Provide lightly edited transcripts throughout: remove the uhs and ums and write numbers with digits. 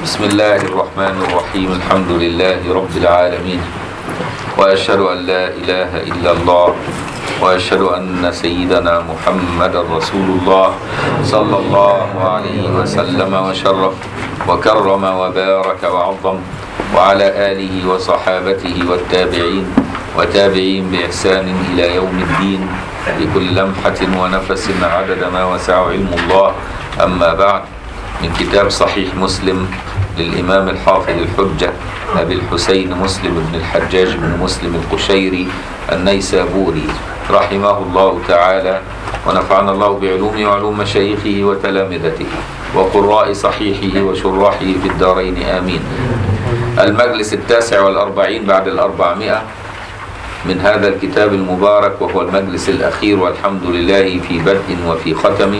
بسم الله الرحمن الرحيم. الحمد لله رب العالمين، وأشهد أن لا إله إلا الله، وأشهد أن سيدنا محمد رسول الله صلى الله عليه وسلم وشرف وكرم وبارك وعظم، وعلى آله وصحابته والتابعين وتابعين بإحسان إلى يوم الدين، بكل لمحة ونفس عدد ما وسع علم الله. أما بعد، من كتاب صحيح مسلم للإمام الحافظ الحجة أبي الحسين مسلم بن الحجاج بن مسلم القشيري النيسابوري رحمه الله تعالى، ونفعنا الله بعلومه وعلوم مشايخه وتلامذته وقراء صحيحه وشراحه في الدارين آمين. المجلس 49 بعد 400 من هذا الكتاب المبارك، وهو المجلس الأخير والحمد لله في بدء وفي ختم،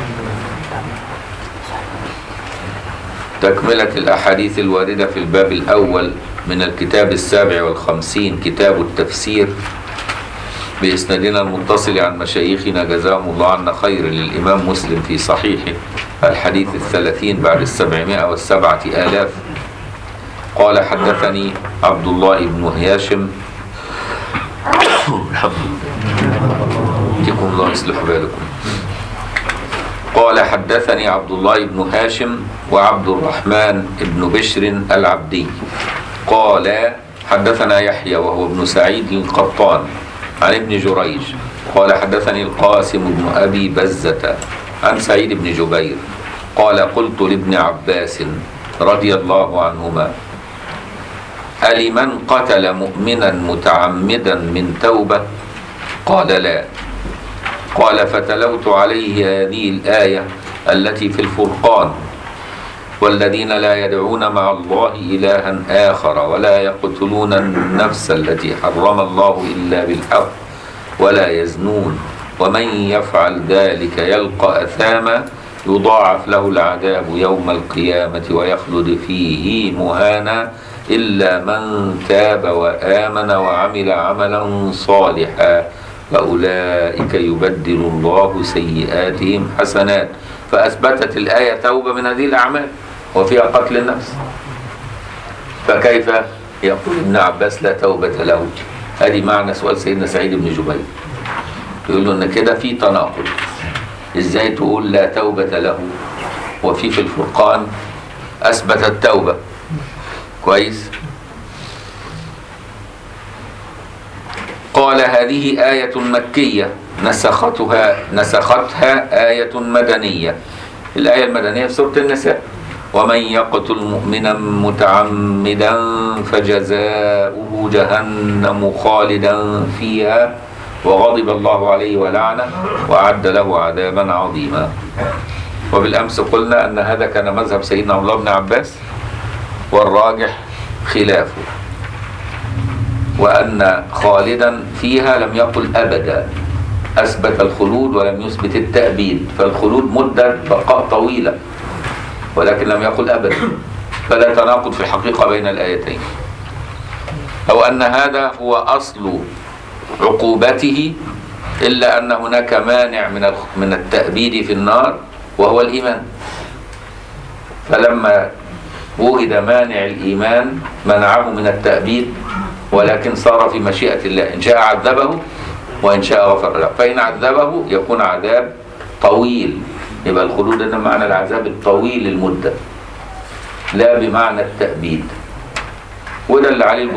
تكملة الأحاديث الواردة في الباب الأول من الكتاب 57 كتاب التفسير، بإسنادنا المتصل عن مشايخنا جزاهم الله عنا خير للإمام مسلم في صحيحه الحديث 30 بعد 707,000. قال: حدثني عبد الله بن هاشم يكون الله يصلح بالكم. قال: حدثني عبد الله بن هاشم وعبد الرحمن بن بشر العبدي قال: حدثنا يحيى وهو ابن سعيد القطان عن ابن جريج قال: حدثني القاسم بن أبي بزة عن سعيد بن جبير قال: قلت لابن عباس رضي الله عنهما: ألمن قتل مؤمنا متعمدا من توبة؟ قال: لا. قال: فتلوت عليه هذه الآية التي في الفرقان: والذين لا يدعون مع الله إلها آخر ولا يقتلون النفس التي حرم الله إلا بالحق ولا يزنون ومن يفعل ذلك يلقى أثاما يضاعف له العذاب يوم القيامة ويخلد فيه مهانا إلا من تاب وآمن وعمل عملا صالحا فأولئك يبدل الله سيئاتهم حسنات. فأثبتت الآية توبة من هذه الأعمال وفيها قتل النفس، فكيف يقول ابن عباس لا توبة له؟ هذه معنى سؤال سيدنا سعيد بن جبير، يقول له إن كده في تناقض. إزاي تقول لا توبة له وفي الفرقان أثبت التوبة؟ كويس. قال: هذه آية مكية نسختها آية مدنية. الآية المدنية في سورة النساء: ومن يقتل مؤمنا متعمدا فجزاؤه جهنم خالدا فيها وغضب الله عليه ولعنه وأعد له عذابا عظيما. وبالأمس قلنا أن هذا كان مذهب سيدنا عبد الله بن عباس، والراجح خلافه، وأن خالدا فيها لم يقل أبدا، أثبت الخلود ولم يثبت التأبيد، فالخلود مدة بقاء طويلة ولكن لم يقل أبدا، فلا تناقض في الحقيقة بين الآيتين. أو أن هذا هو أصل عقوبته، إلا أن هناك مانع من التأبيد في النار وهو الإيمان، فلما وجد مانع الإيمان منعه من التأبيد، ولكن صار في مشيئة الله، إن شاء عذبه وإن شاء غفر له. فإن عذبه يكون عذاب طويل، يبقى الخلود ده معنى العذاب الطويل المدة، لا بمعنى التأبيد. وده اللي عليه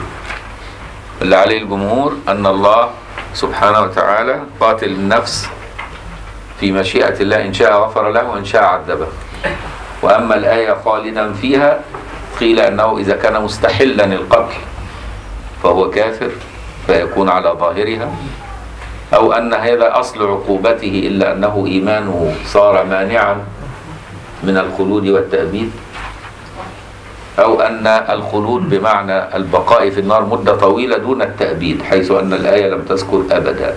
الجمهور، أن الله سبحانه وتعالى قاتل النفس في مشيئة الله، إن شاء غفر له وإن شاء عذبه. وأما الآية خالدا فيها، قيل أنه إذا كان مستحلا القتل فهو كافر فيكون على ظاهرها، أو أن هذا أصل عقوبته إلا أنه إيمانه صار مانعا من الخلود والتأبيد، أو أن الخلود بمعنى البقاء في النار مدة طويلة دون التأبيد، حيث أن الآية لم تذكر أبدا.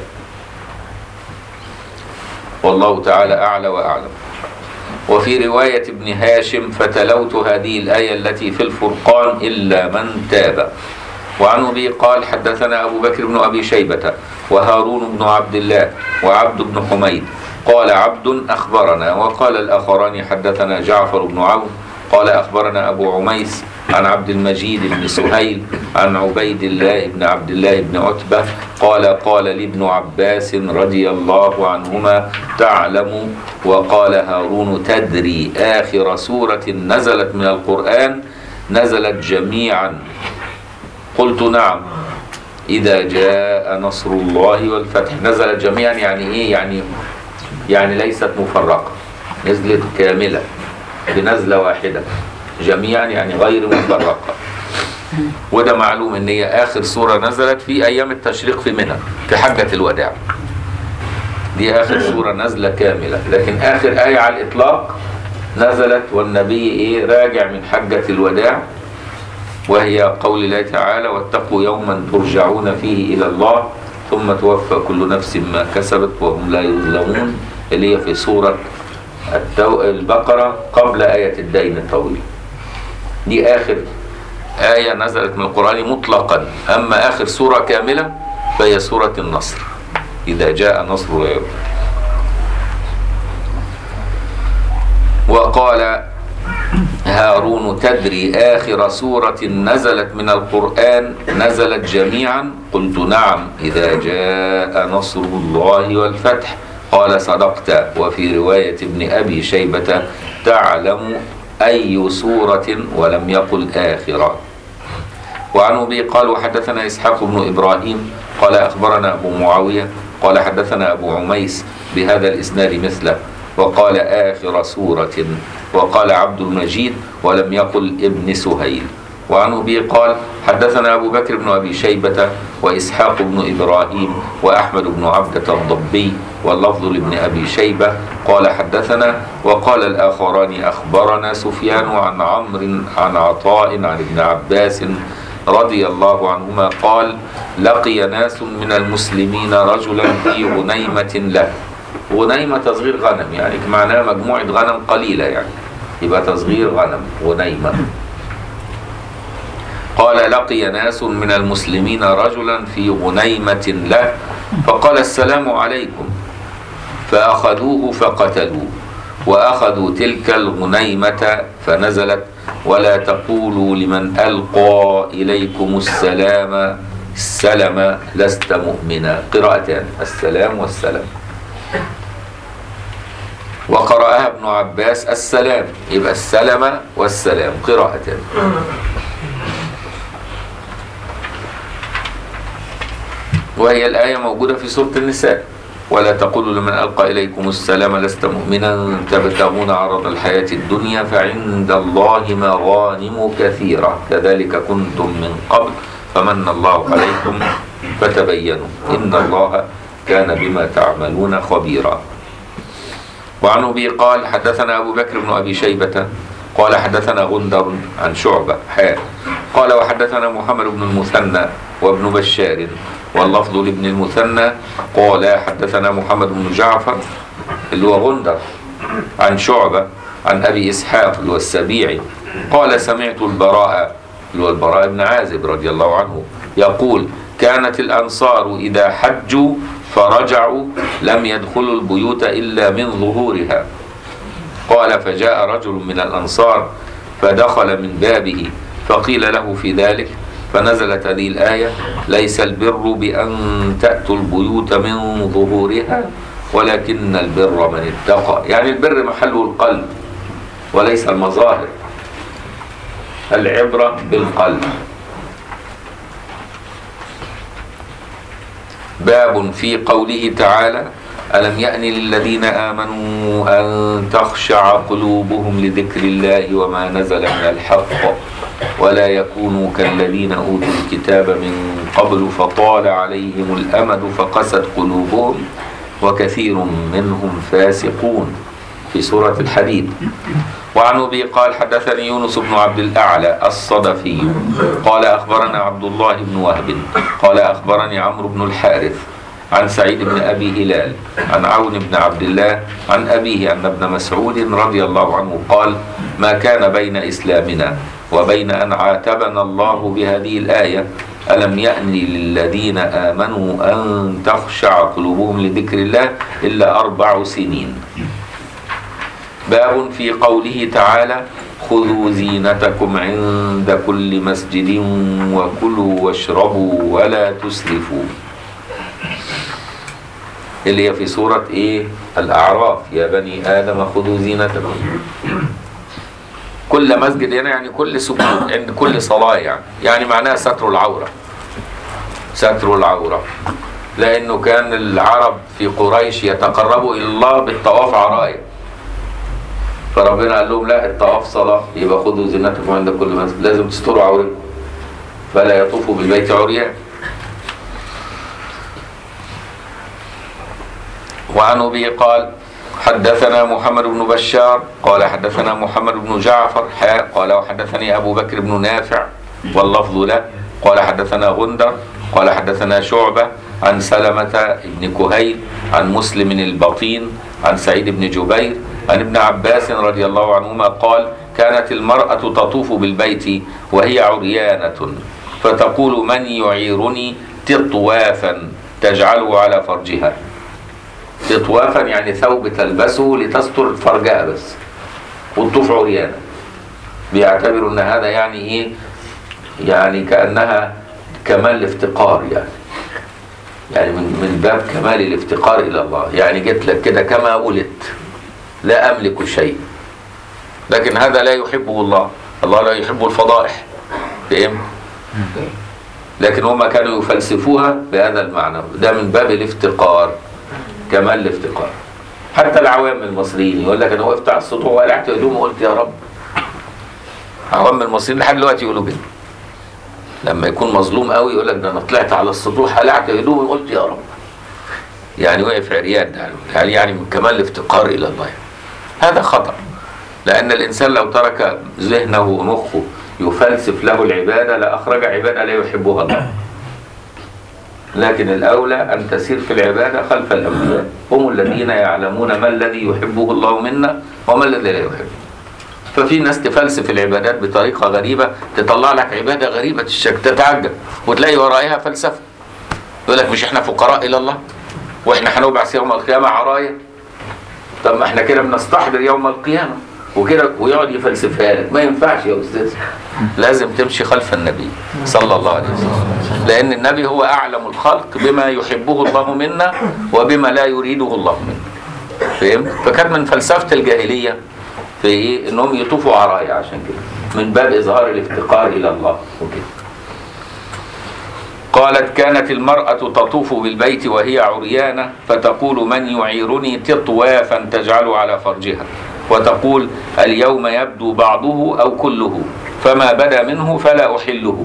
والله تعالى أعلى وأعلم. وفي رواية ابن هاشم: فتلوت هذه الآية التي في الفرقان إلا من تاب. وعنه به قال: حدثنا أبو بكر بن أبي شيبة وهارون بن عبد الله وعبد بن حميد قال عبد أخبرنا، وقال الآخران حدثنا جعفر بن عون قال أخبرنا أبو عميس عن عبد المجيد بن سهيل عن عبيد الله بن عبد الله بن عتبة قال لي ابن عباس رضي الله عنهما تعلم وقال هارون تدري آخر سورة نزلت من القرآن نزلت جميعا؟ قلت نعم، إذا جاء نصر الله والفتح. نزلت جميعا يعني إيه؟ يعني ليست مفرقة، نزلت كاملة بنزلة واحدة. جميعا يعني غير مفرقة. وده معلوم ان هي اخر سورة نزلت في ايام التشريق في منى في حجة الوداع. دي اخر سورة نزلة كاملة، لكن اخر آية على الاطلاق نزلت والنبي راجع من حجة الوداع، وهي قول الله تعالى واتقوا يوما ترجعون فيه الى الله ثم توفى كل نفس ما كسبت وهم لا يظلمون، اللي هي في سورة البقرة قبل آية الدين الطويل. دي آخر آية نزلت من القرآن مطلقا. أما آخر سورة كاملة فهي سورة النصر، إذا جاء نصر الله. وقال هارون تدري آخر سورة نزلت من القرآن نزلت جميعا؟ قلت نعم، إذا جاء نصر الله والفتح. قال صدقت. وفي رواية ابن أبي شيبة تعلم أي سورة ولم يقل آخرة. وعن أبي قال وحدثنا إسحاق بن إبراهيم قال أخبرنا أبو معاوية قال حدثنا أبو عميس بهذا الإسناد مثله وقال آخر سورة، وقال عبد المجيد ولم يقل ابن سهيل. وعن أبي قال حدثنا أبو بكر بن أبي شيبة وإسحاق بن إبراهيم وأحمد بن عبدة الضبي واللفظ لابن أبي شيبة قال حدثنا. وقال الآخران أخبرنا سفيان عن عمرو عن عطاء عن ابن عباس رضي الله عنهما قال لقي ناس من المسلمين رجلا في غنيمة له. غنيمة تصغير غنم، يعني معناها مجموعة غنم قليلة، يعني يبقى تصغير غنم غنيمة. قال لقي ناس من المسلمين رجلا في غنيمة له فقال السلام عليكم، فأخذوه فقتلوه وأخذوا تلك الغنيمة فنزلت ولا تقولوا لمن ألقى إليكم السلام لست مؤمنا، قراءتان السلام والسلام. وقرأها ابن عباس السلام، يبقى السلام والسلام قراءتان. وهي الآية موجودة في سورة النساء ولا تقولوا لمن ألقى إليكم السلام لست مؤمنا تبتغون عرض الحياة الدنيا فعند الله مغانم كثيرة كذلك كنتم من قبل فمن الله عليكم فتبينوا إن الله كان بما تعملون خبيرا. وعن أبي قال حدثنا أبو بكر بن أبي شيبة قال حدثنا غندر عن شعبة قال وحدثنا محمد بن المثنى وابن بشار واللفظ لابن المثنى قال حدثنا محمد بن جعفر اللي هو غندر عن شعبة عن أبي إسحاق اللي هو السبيعي قال سمعت البراء اللي هو البراء بن عازب رضي الله عنه يقول كانت الأنصار إذا حجوا فرجعوا لم يدخلوا البيوت إلا من ظهورها. قال فجاء رجل من الأنصار فدخل من بابه فقيل له في ذلك فنزلت هذه الآية ليس البر بأن تأتوا البيوت من ظهورها ولكن البر من اتقى، يعني البر محله القلب وليس المظاهر، العبرة بالقلب. باب في قوله تعالى ألم يأن للذين آمنوا أن تخشع قلوبهم لذكر الله وما نزل من الحق ولا يكونوا كالذين أوتوا الكتاب من قبل فطال عليهم الأمد فقست قلوبهم وكثير منهم فاسقون في سورة الحديد. وعن أبي قال حدثني يونس بن عبد الأعلى الصدفي قال أخبرنا عبد الله بن وهب قال أخبرني عمرو بن الحارث عن سعيد بن أبي هلال عن عون بن عبد الله عن أبيه أن ابن مسعود رضي الله عنه قال ما كان بين إسلامنا وبين أن عاتبنا الله بهذه الآية ألم يأن للذين آمنوا أن تخشع قلوبهم لذكر الله إلا 4 سنين. باب في قوله تعالى خذوا زينتكم عند كل مسجد وكلوا واشربوا ولا تسرفوا، اللي هي في سورة ايه؟ الأعراف، يا بني آدم خذوا زينتكم. كل مسجد هنا يعني كل سجود عند كل صلاة، يعني معناها ستر العورة، ستر العورة، لأنه كان العرب في قريش يتقربوا إلى الله بالطواف عرايا، فربنا قال لهم لا، الطواف صلاة، يبقى خذوا زينتكم عند كل مسجد، لازم تستروا عورتكم فلا يطوفوا بالبيت عريان. وعن أبي قال حدثنا محمد بن بشار قال حدثنا محمد بن جعفر قال وحدثني أبو بكر بن نافع واللفظ له قال حدثنا غندر قال حدثنا شعبة عن سلمة بن كهيل عن مسلم البطين عن سعيد بن جبير عن ابن عباس رضي الله عنهما قال كانت المرأة تطوف بالبيت وهي عريانة فتقول من يعيرني تطوافا تجعله على فرجها. تطوافا يعني ثوب تلبسه لتستر فرجها بس، والطوف عريانة، بيعتبروا ان هذا يعني ايه؟ يعني كأنها كمال الافتقار، يعني من باب كمال الافتقار الى الله، يعني جيت لك كده كما ولدت لا املك شيء. لكن هذا لا يحبه الله، الله لا يحب الفضائح، فهم؟ لكن هم كانوا يفلسفوها بهذا المعنى، ده من باب الافتقار، كمال الافتقار. حتى العوام المصريين يقول لك انا وقفت على السطوح وقلعت هدومي وقلت يا رب. عوام المصريين لحد دلوقتي يقولوا كده، لما يكون مظلوم قوي يقول لك ده انا طلعت على السطوح قلعت هدومي وقلت يا رب، يعني وقف عريان، يعني من كمال الافتقار الى الله. هذا خطأ، لان الانسان لو ترك ذهنه ومخه يفلسف له العباده لاخرج عباده لا يحبها الله. لكن الأولى أن تسير في العبادة خلف الأنبياء، هم الذين يعلمون ما الذي يحبه الله منا وما الذي لا يحبه. ففي ناس تفلسف العبادات بطريقة غريبة، تطلع لك عبادة غريبة الشكل، تتعجب وتلاقي ورائها فلسفة. يقول لك مش احنا فقراء إلى الله واحنا هنبعث يوم القيامة عرايا؟ طب ما احنا كده بنستحضر يوم القيامة وكده، ويقعد يفلسفها لك. ما ينفعش يا أستاذ، لازم تمشي خلف النبي صلى الله عليه وسلم، لأن النبي هو أعلم الخلق بما يحبه الله منا وبما لا يريده الله منا، فهم؟ فكان من فلسفة الجاهلية في إيه؟ إنهم يطوفوا عرايا، عشان كده من باب إظهار الافتقار إلى الله وكده. قالت كانت المرأة تطوف بالبيت وهي عريانة فتقول من يعيرني تطوافا تجعل على فرجها، وتقول اليوم يبدو بعضه أو كله فما بدا منه فلا أحله.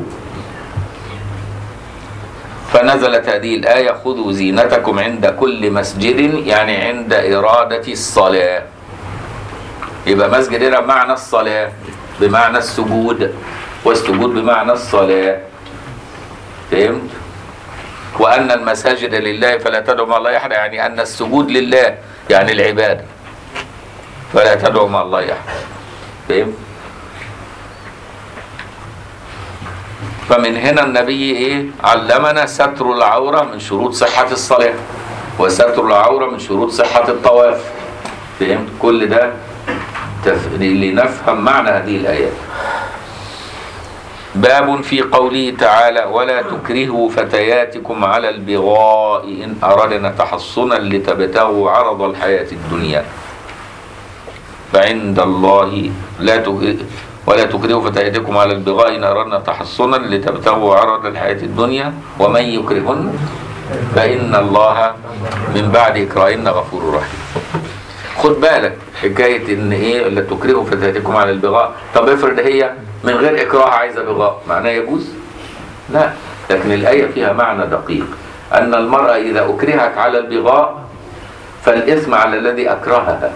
فنزلت هذه الآية خذوا زينتكم عند كل مسجد، يعني عند إرادة الصلاة. يبقى مسجد هنا بمعنى الصلاة، بمعنى السجود، والسجود بمعنى الصلاة، فهمت؟ وأن المساجد لله فلا تدعوا مع الله أحد، يعني أن السجود لله يعني العبادة، فلا تدعوا مع الله أحد، فهمت؟ فمن هنا النبي ايه؟ علمنا ستر العورة من شروط صحة الصلاة، وستر العورة من شروط صحة الطواف، فهمت؟ كل ده لنفهم معنى هذه الآيات. باب في قوله تعالى ولا تكرهوا فتياتكم على البغاء إن أردنا تحصنا لتبتغوا عرض الحياة الدنيا فعند الله ولا تكرهوا فتياتكم على البغاء إن أردنا تحصنا لتبتغوا عرض الحياة الدنيا ومن يكرهن فإن الله من بعد إكراهن غفور رحيم. خد بالك حكاية إن إيه لا تكرهوا فتياتكم على البغاء. طب افرض هي من غير إكراه عايزة بغاء، معناه يجوز؟ لا، لكن الآية فيها معنى دقيق، أن المرأة إذا أكرهت على البغاء فالإثم على الذي أكرهها،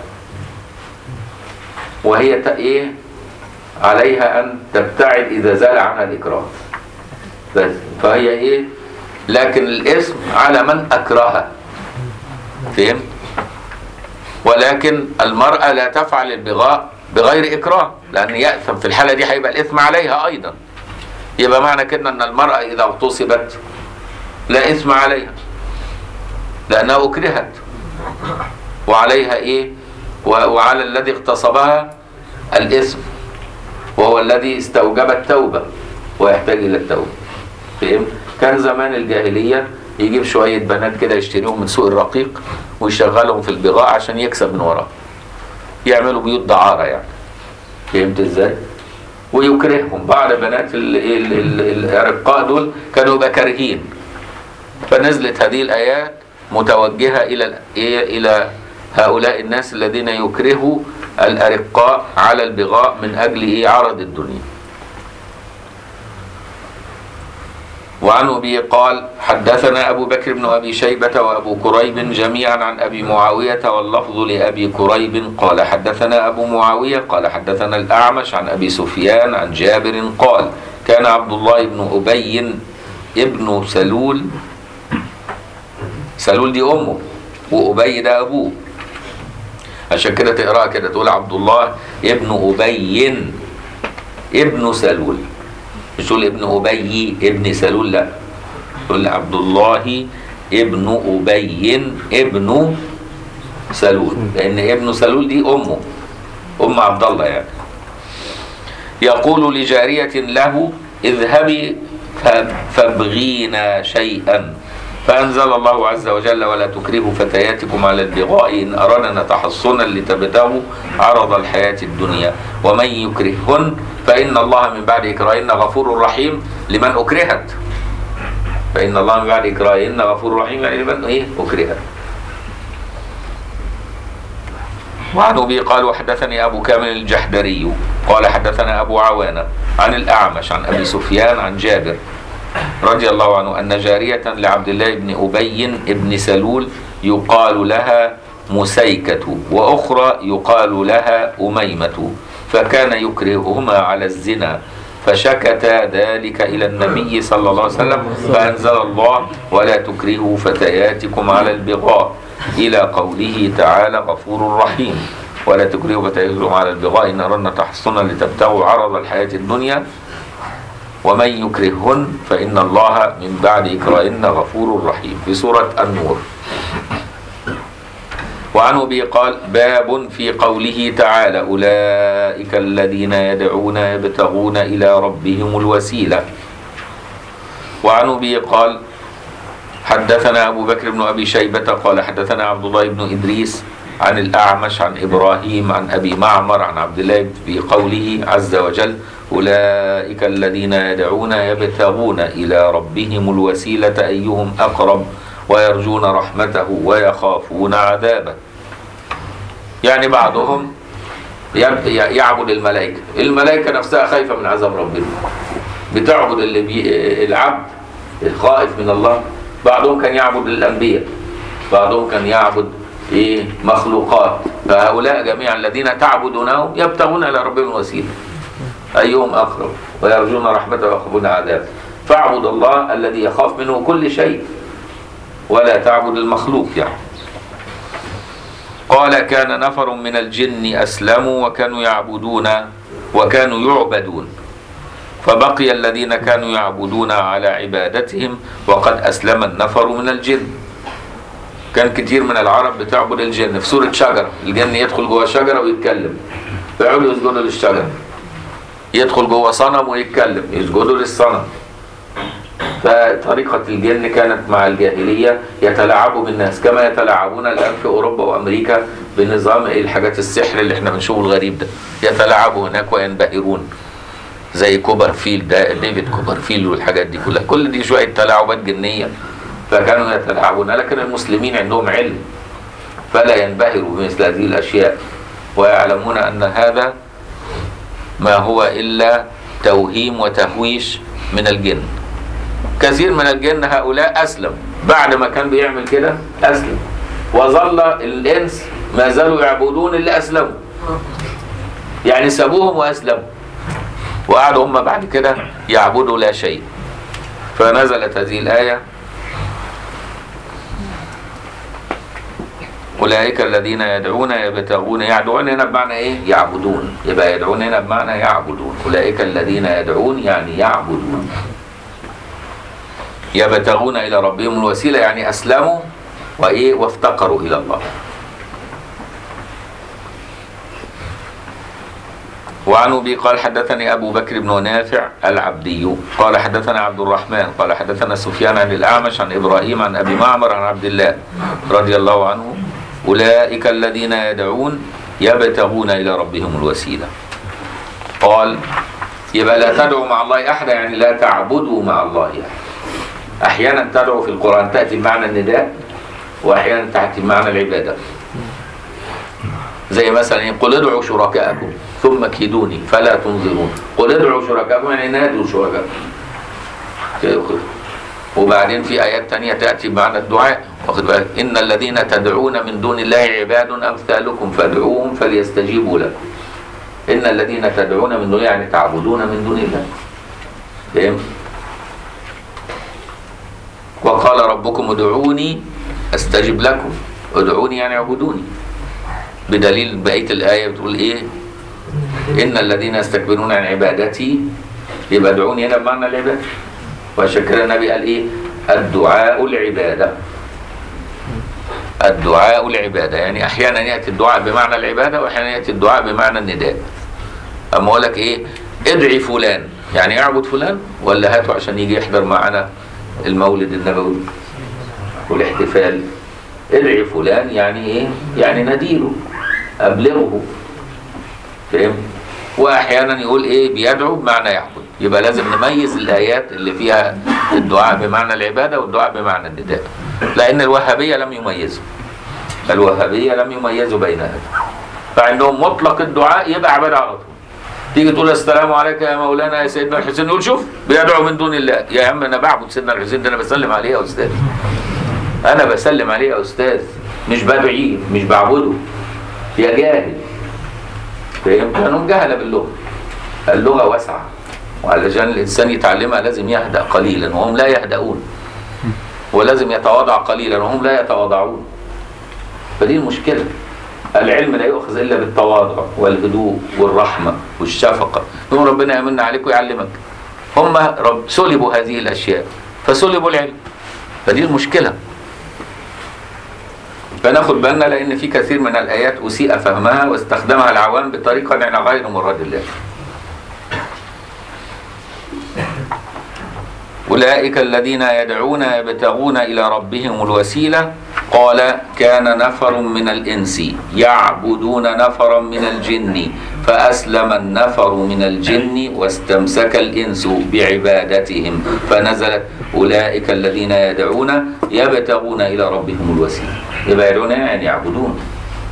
وهي إيه؟ عليها أن تبتعد إذا زال عنها الإكراه بس، فهي إيه؟ لكن الإثم على من أكرهها، فهمت؟ ولكن المرأة لا تفعل البغاء بغير إكراه، لأن يأثم في الحالة دي هيبقى الإثم عليها أيضا. يبقى معنى كده أن المرأة إذا اغتصبت لا إثم عليها لأنها أكرهت، وعليها إيه؟ وعلى الذي اغتصبها الإثم، وهو الذي استوجب التوبة ويحتاج إلى التوبة. فهم؟ كان زمان الجاهلية يجيب شوية بنات كده يشتريهم من سوق الرقيق ويشغلهم في البغاء عشان يكسب من وراهم، يعملوا بيوت دعارة يعني. فهمت ازاي؟ ويكرههم. بعض بنات الأرقاء دول كانوا يبقى كارهين، فنزلت هذه الآيات متوجهة إلى هؤلاء الناس الذين يكرهوا الأرقاء على البغاء من أجل عرض الدنيا. وعن أبي قال حدثنا أبو بكر بن أبي شيبة وأبو كريب جميعا عن أبي معاوية، واللفظ لأبي كريب قال حدثنا أبو معاوية قال حدثنا الأعمش عن أبي سفيان عن جابر قال كان عبد الله بن أبي ابن سلول، سلول دي أمه وأبي ده أبوه، عشان كده تقرأ كده تقول عبد الله ابن أبي ابن سلول، مش تقول ابن أبي ابن سلول، لا تقول عبد الله ابن أبي ابن سلول، لأن ابن سلول دي أمه، أم عبد الله يعني. يقول لجارية له اذهبي فابغينا شيئا، فأنزل الله عز وجل ولا تكرهوا فتياتكم على البغاء إن أردنا تحصنا لتبتغوا عرض الحياة الدنيا ومن يكرههن فإن الله من بعد إكراههن غفور رحيم لمن أكرهت، فإن الله من بعد إكراههن غفور رحيم يعني لمن أكرهت. وعن أبي قال وحدثني أبو كامل الجحدري قال حدثنا أبو عوانة عن الأعمش عن أبي سفيان عن جابر رضي الله عنه أن جارية لعبد الله بن أبي بن سلول يقال لها مسيكة وأخرى يقال لها أميمة، فكان يكرههما على الزنا، فشكتا ذلك إلى النبي صلى الله عليه وسلم فأنزل الله ولا تكرهوا فتياتكم على البغاء إلى قوله تعالى غفور رحيم، ولا تكرهوا فتياتكم على البغاء إن أردنا تحصنا لتبتغوا عرض الحياة الدنيا ومن يكرههن فإن الله من بعد إكراههن غفور رحيم في سورة النور. وعن أبي قال باب في قوله تعالى أولئك الذين يدعون يبتغون إلى ربهم الوسيلة. وعن أبي قال حدثنا أبو بكر بن أبي شيبة قال حدثنا عبد الله بن إدريس عن الأعمش عن إبراهيم عن أبي معمر عن عبد الله في قوله عز وجل أولئك الذين يدعون يبتغون إلى ربهم الوسيلة أيهم أقرب ويرجون رحمته ويخافون عذابه. يعني بعضهم يعبد الملائكة، الملائكة نفسها خايفة من عذاب ربنا، بتعبد العبد الخائف من الله. بعضهم كان يعبد الأنبياء، بعضهم كان يعبد مخلوقات، فهؤلاء جميعا الذين تعبدونهم يبتغون إلى ربهم الوسيلة أيهم أقرب ويرجون رحمته ويخافون عذابه. فاعبد الله الذي يخاف منه كل شيء ولا تعبد المخلوق يعني. قال كان نفر من الجن أسلموا وكانوا يعبدون فبقي الذين كانوا يعبدون على عبادتهم وقد أسلم النفر من الجن. كان كتير من العرب بتعبد الجن. في سورة شجرة الجن يدخل جوه شجرة ويتكلم فيقعدوا يسجدوا للشجرة، يدخل جوه صنم ويتكلم يسجدوا للصنم. فطريقة الجن كانت مع الجاهلية يتلاعبوا بالناس كما يتلاعبون الآن في أوروبا وأمريكا بنظام الحاجات السحر اللي احنا بنشوفه الغريب ده، يتلاعبوا هناك وينبهرون زي كوبرفيلد ده، ديفيد كوبرفيلد والحاجات دي كلها، كل دي شوية تلاعبات جنية فكانوا يتلاعبون. لكن المسلمين عندهم علم فلا ينبهروا بمثل هذه الأشياء ويعلمون أن هذا ما هو إلا توهيم وتهويش من الجن. كثير من الجن هؤلاء أسلم بعد ما كان بيعمل كده، أسلم وظل الإنس ما زالوا يعبدون اللي أسلموا، يعني سابوهم وأسلموا وقعدوا هم بعد كده يعبدوا لا شيء. فنزلت هذه الآية أولئك الذين يدعون يبتغون، يدعون هنا بمعنى إيه؟ يعبدون، يبقى يدعون هنا بمعنى يعبدون. أولئك الذين يدعون يعني يعبدون، يبتغون إلى ربهم الوسيلة يعني أسلموا وافتقروا إلى الله. وعن أبي قال حدثني أبو بكر بن نافع العبدي قال حدثنا عبد الرحمن قال حدثنا سفيان عن الأعمش عن إبراهيم عن أبي معمر عن عبد الله رضي الله عنه أولئك الذين يدعون يبتغون إلى ربهم الوسيلة. قال يبقى لا تدعوا مع الله أحدا، يعني لا تعبدوا مع الله أحدا. أحيانا تدعو في القرآن تأتي بمعنى النداء، وأحيانا تأتي بمعنى العبادة. زي مثلا قل ادعوا شركاءكم ثم كيدوني فلا تنظرون. قل ادعوا شركاءكم يعني نادوا شركاءكم. وبعدين في آيات تانية تأتي بمعنى الدعاء، واخد بالك؟ إن الذين تدعون من دون الله عباد أمثالكم فادعوهم فليستجيبوا لكم. إن الذين تدعون من دون الله يعني تعبدون من دون الله. فهم؟ وقال ربكم ادعوني استجب لكم. ادعوني يعني اعبدوني، بدليل بقية الآية بتقول إيه؟ إن الذين يستكبرون عن عبادتي، يبقى ادعوني هنا بمعنى العبادة. وعشان كده النبي قال إيه؟ الدعاء العبادة. الدعاء العبادة، يعني أحيانا يأتي الدعاء بمعنى العبادة وأحيانا يأتي الدعاء بمعنى النداء. أما أقول لك إيه؟ ادعي فلان يعني اعبد فلان، ولا هاته عشان يجي يحضر معنا المولد النبوي والاحتفال. ادعي فلان يعني ايه؟ يعني نديله، ابلغه. فهم؟ واحيانا يقول ايه؟ بيدعو بمعنى يعبد. يبقى لازم نميز الايات اللي فيها الدعاء بمعنى العباده والدعاء بمعنى النداء، لان الوهابيه لم يميزوا. الوهابيه لم يميزوا بين هذا، فعندهم مطلق الدعاء يبقى عباده على طول. تيجي تقول السلام عليك يا مولانا يا سيدنا الحسين، يقول شوف بيدعو من دون الله. يا عم انا بعبد سيدنا الحسين، ده انا بسلم عليه يا استاذ. انا بسلم عليه يا استاذ، مش بدعيه، مش بعبده. يا جاهل. فهم؟ كانوا جهله باللغه. اللغه واسعه، وعلشان الانسان يتعلمها لازم يهدأ قليلا وهم لا يهدؤون، ولازم يتواضع قليلا وهم لا يتواضعون. فدي المشكله. العلم لا يؤخذ الا بالتواضع والهدوء والرحمه والشفقه. يقول ربنا يمن عليك ويعلمك. هم سلبوا هذه الاشياء فسلبوا العلم. فدي المشكله. فناخد بالنا لان في كثير من الايات اسيء فهمها واستخدمها العوام بطريقه غير مراد الله. أولئك الذين يدعون يبتغون إلى ربهم الوسيلة. قال كان نفر من الإنس يعبدون نفرا من الجن فأسلم النفر من الجن واستمسك الإنس بعبادتهم فنزلت أولئك الذين يدعون يبتغون إلى ربهم الوسيلة. يبتغون يعني يعبدون.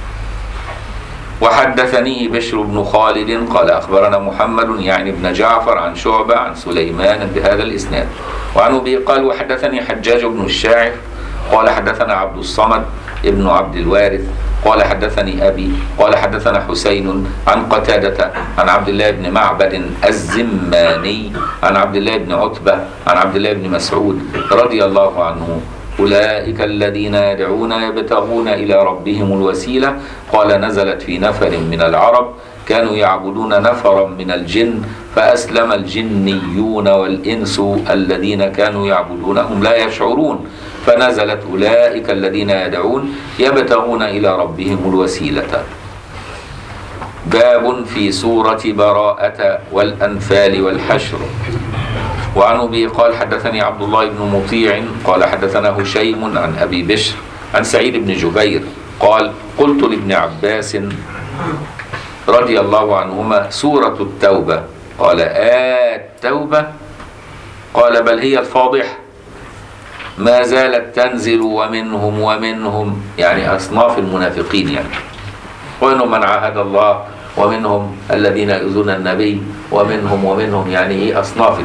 وحدثني بشر بن خالد قال أخبرنا محمد يعني ابن جعفر عن شعبة عن سليمان بهذا الإسناد. وعن أبي قال وحدثني حجاج بن الشاعر قال حدثنا عبد الصمد ابن عبد الوارث قال حدثني أبي قال حدثنا حسين عن قتادة عن عبد الله بن معبد الزماني عن عبد الله بن عتبة عن عبد الله بن مسعود رضي الله عنه أولئك الذين يدعون يبتغون إلى ربهم الوسيلة. قال نزلت في نفر من العرب كانوا يعبدون نفرا من الجن فأسلم الجنيون والإنس الذين كانوا يعبدونهم لا يشعرون فنزلت أولئك الذين يدعون يبتغون إلى ربهم الوسيلة. باب في سورة براءة والأنفال والحشر. وعن أبي قال حدثني عبد الله بن مطيع قال حدثنا هشيم عن أبي بشر عن سعيد بن جبير قال قلت لابن عباس رضي الله عنهما سورة التوبة قال التوبة قال بل هي الفاضحة ما زالت تنزل ومنهم يعني أصناف المنافقين يعني ومنهم من عاهد الله ومنهم الذين يؤذون النبي ومنهم يعني إيه أصناف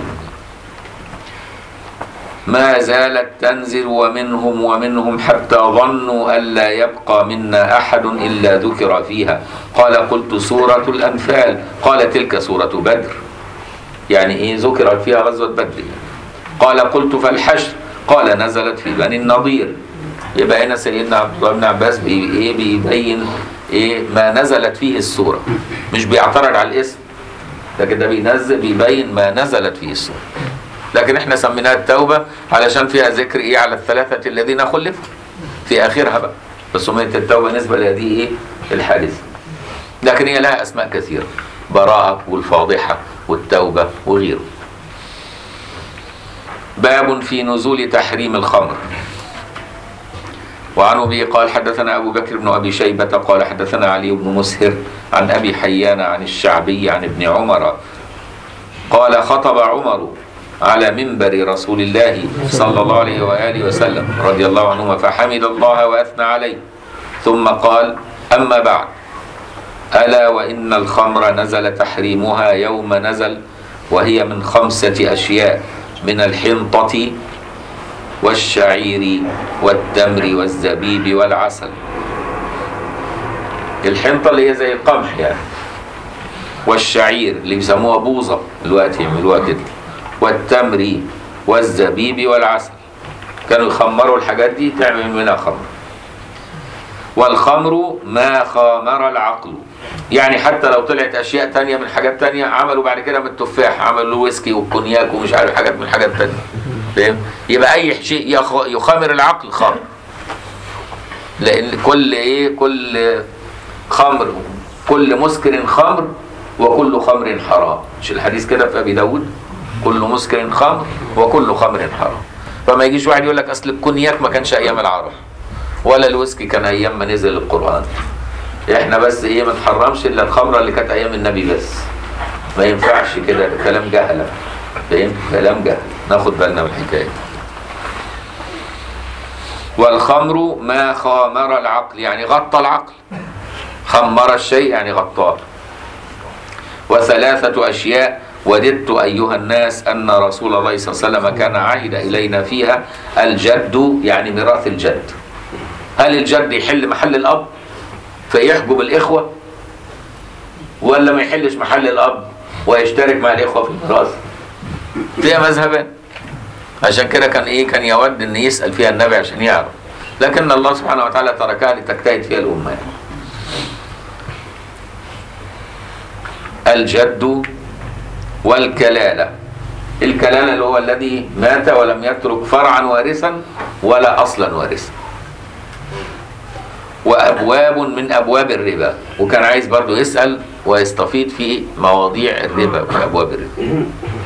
ما زالت تنزل ومنهم حتى ظنوا ألا يبقى منا أحد إلا ذكر فيها. قال قلت سورة الأنفال قال تلك سورة بدر يعني إيه ذكرت فيها غزوة بدر. قال قلت فالحشر قال نزلت في بني النضير. يبقى هنا سيدنا عبد الله بن عباس بيبين إيه ما نزلت فيه السورة، مش بيعترض على الاسم لكن ده بيبين ما نزلت فيه السورة. لكن احنا سميناها التوبة علشان فيها ذكر ايه على الثلاثة الذين خلفوا في اخرها بقى، بس سميت التوبة نسبة لهذه ايه الحادثة. لكن هي لها اسماء كثيرة براءة والفاضحة والتوبة وغيره. باب في نزول تحريم الخمر. وعن أبي قال حدثنا أبو بكر بن أبي شيبة قال حدثنا علي بن مسهر عن أبي حيان عن الشعبي عن ابن عمر قال خطب عمر على منبر رسول الله صلى الله عليه وآله وسلم رضي الله عنهما فحمد الله وأثنى عليه ثم قال أما بعد ألا وإن الخمر نزل تحريمها يوم نزل وهي من 5 أشياء من الحنطة والشعير والتمر والزبيب والعسل. الحنطة اللي هي زي القمح يعني، والشعير اللي بيسموها بوظة دلوقتي يعملوها كده، والتمر والزبيب والعسل. كانوا يخمروا الحاجات دي تعمل منها خمر. والخمر ما خامر العقل، يعني حتى لو طلعت اشياء تانية من حاجات تانية عملوا بعد كده من التفاح، عملوا الويسكي والكونياك ومش عارف حاجات من حاجات تانية، فاهم؟ يبقى اي شيء يخامر العقل خمر، لان كل خمر، كل مسكر خمر وكل خمر حرام. مش الحديث كده في ابي داود؟ كل مسكر خمر وكل خمر حرام. فما يجيش واحد يقول لك اصل الكونياك ما كانش ايام العرب، ولا الويسكي كان ايام ما نزل القرآن، احنا بس ما نحرمش الا الخمره اللي كانت ايام النبي بس. ما ينفعش كده، كلام جهله، فاهم؟ كلام جهل، ناخد بالنا من الحكايه. والخمر ما خامر العقل، يعني غطى العقل. خمر الشيء يعني غطاه. و3 أشياء وددت أيها الناس أن رسول الله صلى الله عليه وسلم كان عهد إلينا فيها. الجد يعني ميراث الجد. هل الجد يحل محل الأب فيحجب الإخوة، ولا ما يحلش محل الأب ويشترك مع الإخوة في الميراث؟ فيها مذهبان. عشان كده كان يود أن يسأل فيها النبي عشان يعرف، لكن الله سبحانه وتعالى تركها لتجتهد فيها الأمة يعني. الجد والكلالة. الكلالة اللي هو الذي مات ولم يترك فرعا وارثا ولا أصلا وارثا. وأبواب من أبواب الربا، وكان عايز برضو يسأل ويستفيد في مواضيع الربا وأبواب الربا،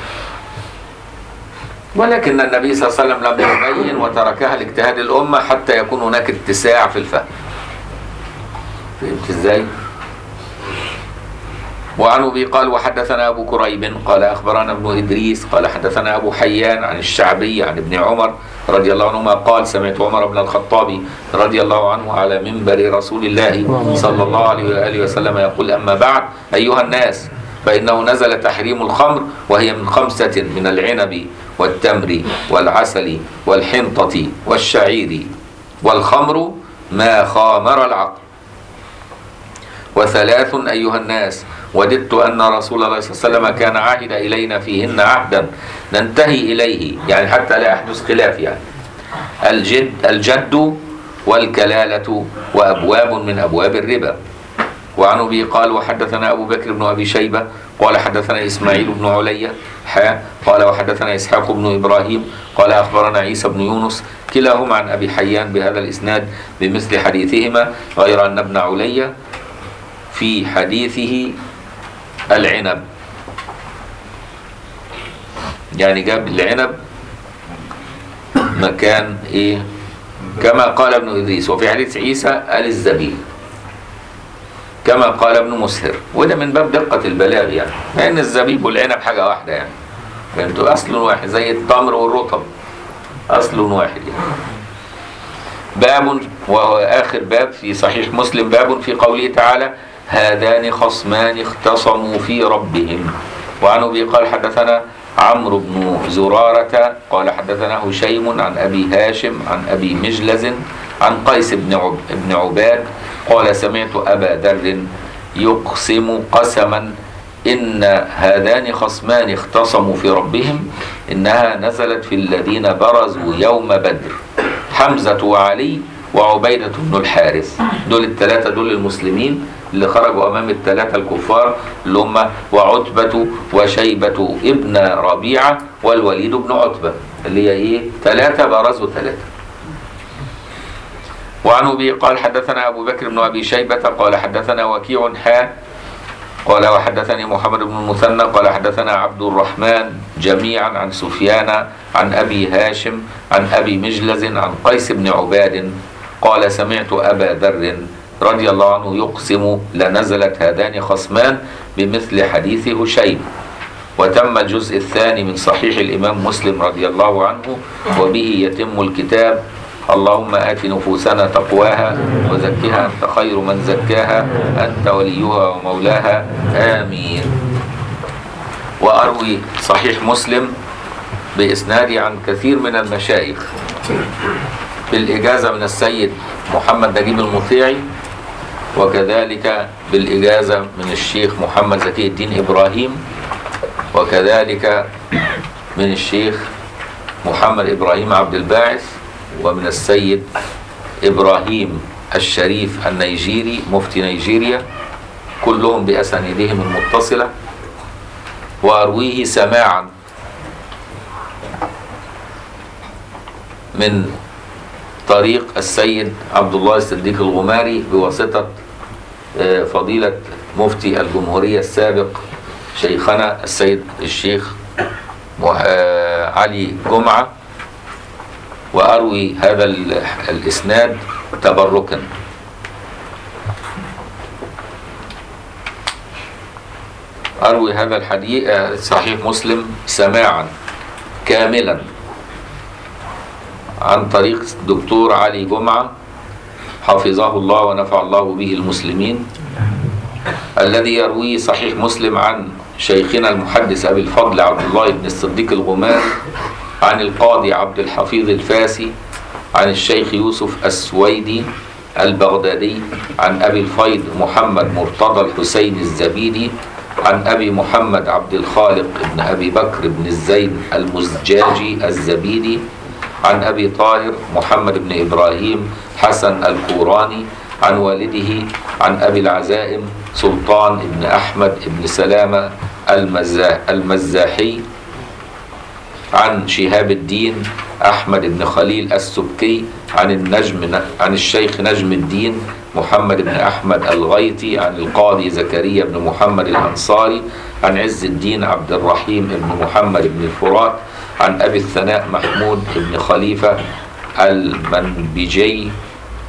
ولكن النبي صلى الله عليه وسلم لم يبين وتركها لاجتهاد الأمة حتى يكون هناك اتساع في الفهم. فهمت ازاي؟ وعن أبي قال وحدثنا أبو كريب قال أخبرنا ابن إدريس قال حدثنا أبو حيان عن الشعبي عن ابن عمر رضي الله عنهما قال سمعت عمر بن الخطاب رضي الله عنه على منبر رسول الله صلى الله عليه وآله وسلم يقول أما بعد أيها الناس فإنه نزل تحريم الخمر وهي من 5 من العنب والتمر والعسل والحنطة والشعير. والخمر ما خامر العقل. و3 أيها الناس وددت أن رسول الله صلى الله عليه وسلم كان عهد إلينا فيهن عهدا ننتهي إليه، يعني حتى لا يحدث خلاف يعني. الجد والكلالة وأبواب من أبواب الربا. وعن أبي قال وحدثنا أبو بكر بن أبي شيبة قال حدثنا إسماعيل بن علي قال وحدثنا إسحاق بن إبراهيم قال أخبرنا عيسى بن يونس كلاهما عن أبي حيان بهذا الإسناد بمثل حديثهما، غير أن ابن علي في حديثه العنب، يعني جاب العنب مكان كما قال ابن إدريس. وفي حديث عيسى قال الزبيب كما قال ابن مسهر، وده من باب دقة البلاغ يعني، لأن الزبيب والعنب حاجة واحدة يعني، فهمتوا؟ أصل واحد زي التمر والرطب، أصل واحد يعني. باب، وهو آخر باب في صحيح مسلم، باب في قوله تعالى هذان خصمان اختصموا في ربهم. وعن أبي قال حدثنا عمرو بن زرارة قال حدثنا هشيم عن أبي هاشم عن أبي مجلز عن قيس بن عباد قال سمعت أبا ذر يقسم قسما إن هذان خصمان اختصموا في ربهم إنها نزلت في الذين برزوا يوم بدر، حمزة وعلي وعبيدة بن الحارث. دول ال3 دول المسلمين اللي خرجوا أمام ال3 الكفار اللي هم وعتبة وشيبة ابن ربيعة والوليد بن عتبة، اللي هي 3 برزوا 3. وعن أبي قال حدثنا أبو بكر بن أبي شيبة قال حدثنا وكيع قال وحدثني محمد بن المثنى قال حدثنا عبد الرحمن جميعا عن سفيان عن أبي هاشم عن أبي مجلز عن قيس بن عباد قال سمعت أبا ذر رضي الله عنه يقسم لنزلت هذان خصمان بمثل حديث هشيم. وتم الجزء الثاني من صحيح الإمام مسلم رضي الله عنه وبه يتم الكتاب. اللهم آت نفوسنا تقواها وزكها أنت خير من زكاها أنت وليها ومولاها آمين. وأروي صحيح مسلم بإسنادي عن كثير من المشايخ بالإجازة من السيد محمد نجيب المطيعي، وكذلك بالإجازة من الشيخ محمد زكي الدين إبراهيم، وكذلك من الشيخ محمد إبراهيم عبد الباعث، ومن السيد إبراهيم الشريف النيجيري مفتي نيجيريا، كلهم بأسانيدهم المتصلة. وأرويه سماعا من طريق السيد عبد الله الصديق الغماري بواسطة فضيلة مفتي الجمهورية السابق شيخنا السيد الشيخ علي جمعة. وأروي هذا الإسناد تبركا. أروي هذا الحديث صحيح مسلم سماعا كاملا عن طريق الدكتور علي جمعة حفظه الله ونفع الله به المسلمين، الذي يروي صحيح مسلم عن شيخنا المحدث أبي الفضل عبد الله بن الصديق الغماري عن القاضي عبد الحفيظ الفاسي عن الشيخ يوسف السويدي البغدادي عن أبي الفيض محمد مرتضى الحسين الزبيدي عن أبي محمد عبد الخالق بن أبي بكر بن الزين المزجاجي الزبيدي عن أبي طاهر محمد بن إبراهيم حسن الكوراني عن والده عن أبي العزائم سلطان بن أحمد بن سلامة المزاحي عن شهاب الدين أحمد بن خليل السبكي عن الشيخ نجم الدين محمد بن أحمد الغيطي عن القاضي زكريا بن محمد الأنصاري عن عز الدين عبد الرحيم بن محمد بن الفرات عن أبي الثناء محمود بن خليفة المنبجي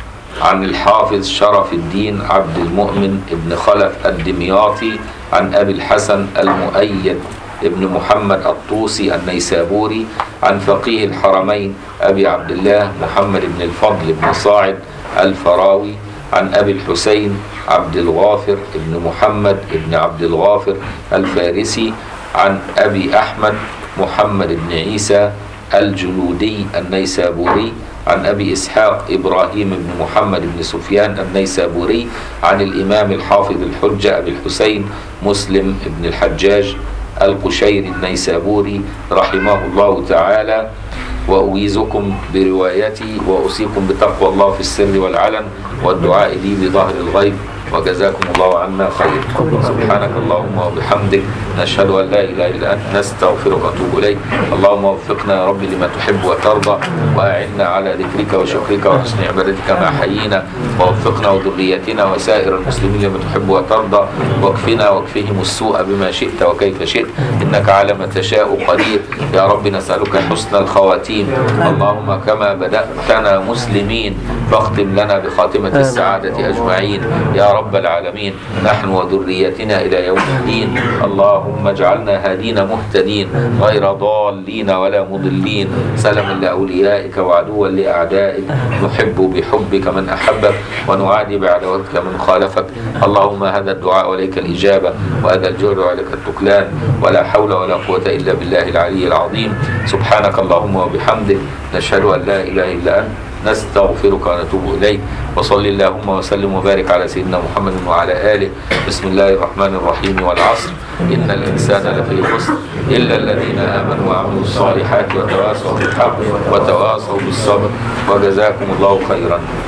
عن الحافظ شرف الدين عبد المؤمن بن خلف الدمياطي عن أبي الحسن المؤيد ابن محمد الطوسي النيسابوري عن فقيه الحرمين أبي عبد الله محمد بن الفضل بن صاعد الفراوي عن أبي الحسين عبد الغافر بن محمد بن عبد الغافر الفارسي عن أبي أحمد محمد بن عيسى الجلودي النيسابوري عن أبي إسحاق إبراهيم بن محمد بن سفيان النيسابوري عن الإمام الحافظ الحجة أبي الحسين مسلم بن الحجاج القشيري النيسابوري رحمه الله تعالى. وأويزكم بروايتي وأوصيكم بتقوى الله في السر والعلن والدعاء لي بظهر الغيب، وجزاكم الله عنا خير. سبحانك اللهم وبحمدك نشهد أن لا إله إلا أنت نستغفرك ونتوب إليك. اللهم وفقنا يا رب لما تحب وترضى، وأعنا على ذكرك وشكرك وحسن عبادتك ما حيينا، ووفقنا وذريتنا وسائر المسلمين لما تحب وترضى، واكفنا واكفهم السوء بما شئت وكيف شئت، إنك على ما تشاء قدير. يا رب نسألك حسن الخواتيم. اللهم كما بدأتنا مسلمين فاختم لنا بخاتمة السعادة أجمعين يا رب العالمين، نحن وذريتنا إلى يوم الدين. اللهم اجعلنا هادين مهتدين غير ضالين ولا مضلين، سلما لأوليائك وعدوا لأعدائك، نحب بحبك من أحبك ونعادي بعداوتك من خالفك. اللهم هذا الدعاء وليك الإجابة، وهذا الجهد وعليك التكلان، ولا حول ولا قوة إلا بالله العلي العظيم. سبحانك اللهم وبحمدك نشهد أن لا إله إلا أنت نستغفرك ونتوب إليك. وصل اللهم وسلم وبارك على سيدنا محمد وعلى آله. بسم الله الرحمن الرحيم. والعصر إن الإنسان لفي خسر إلا الذين آمنوا وعملوا الصالحات وتواصوا بالحق وتواصوا بالصبر، وجزاكم الله خيرا.